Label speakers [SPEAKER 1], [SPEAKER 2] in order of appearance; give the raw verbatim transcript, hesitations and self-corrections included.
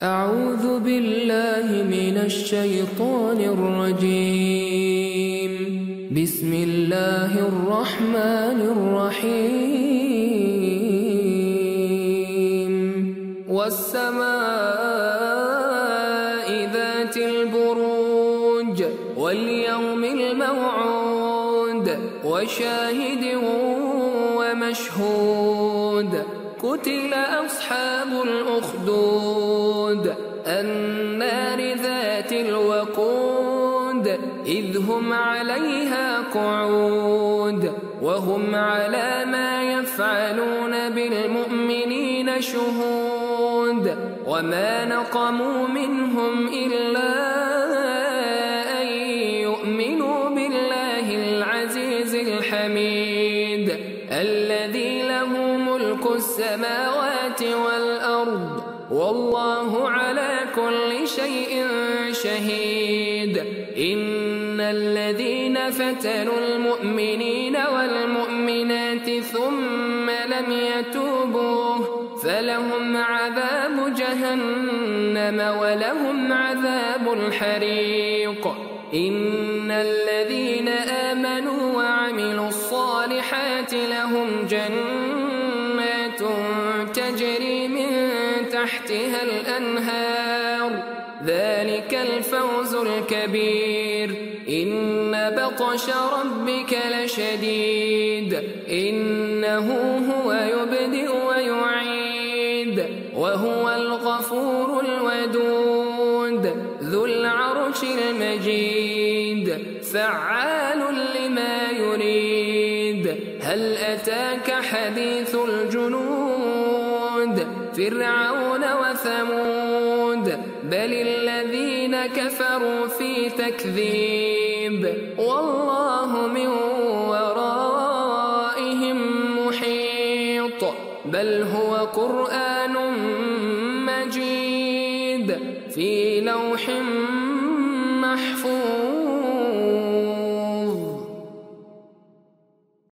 [SPEAKER 1] أعوذ بالله من الشيطان الرجيم. بسم الله الرحمن الرحيم. والسماء ذات البروج واليوم الموعود وشاهد ومشهود. قتل أصحاب الأخدود النار ذات الوقود إذ هم عليها قعود وهم على ما يفعلون بالمؤمنين شهود. وما نقموا منهم إلا أن يؤمنوا بالله العزيز الحميد الذي له ملك السماوات والأرض والله على كل شيء شهيد. إن الذين فتنوا المؤمنين والمؤمنات ثم لم يتوبوا فلهم عذاب جهنم ولهم عذاب الحريق. إن الذين آمنوا وعملوا الصالحات لهم جنات تجري من تحتها الأنهار ذلك الفوز الكبير. إن بطش ربك لشديد إنه هو يبدئ ويعيد وهو الغفور الودود ذو العرش المجيد فعال لما يريد. هل أتاك حديث الجنود فرعون وثمود بل الذين كفروا في تكذيب والله من ورائهم محيط. بل هو قرآن مجيد في لوح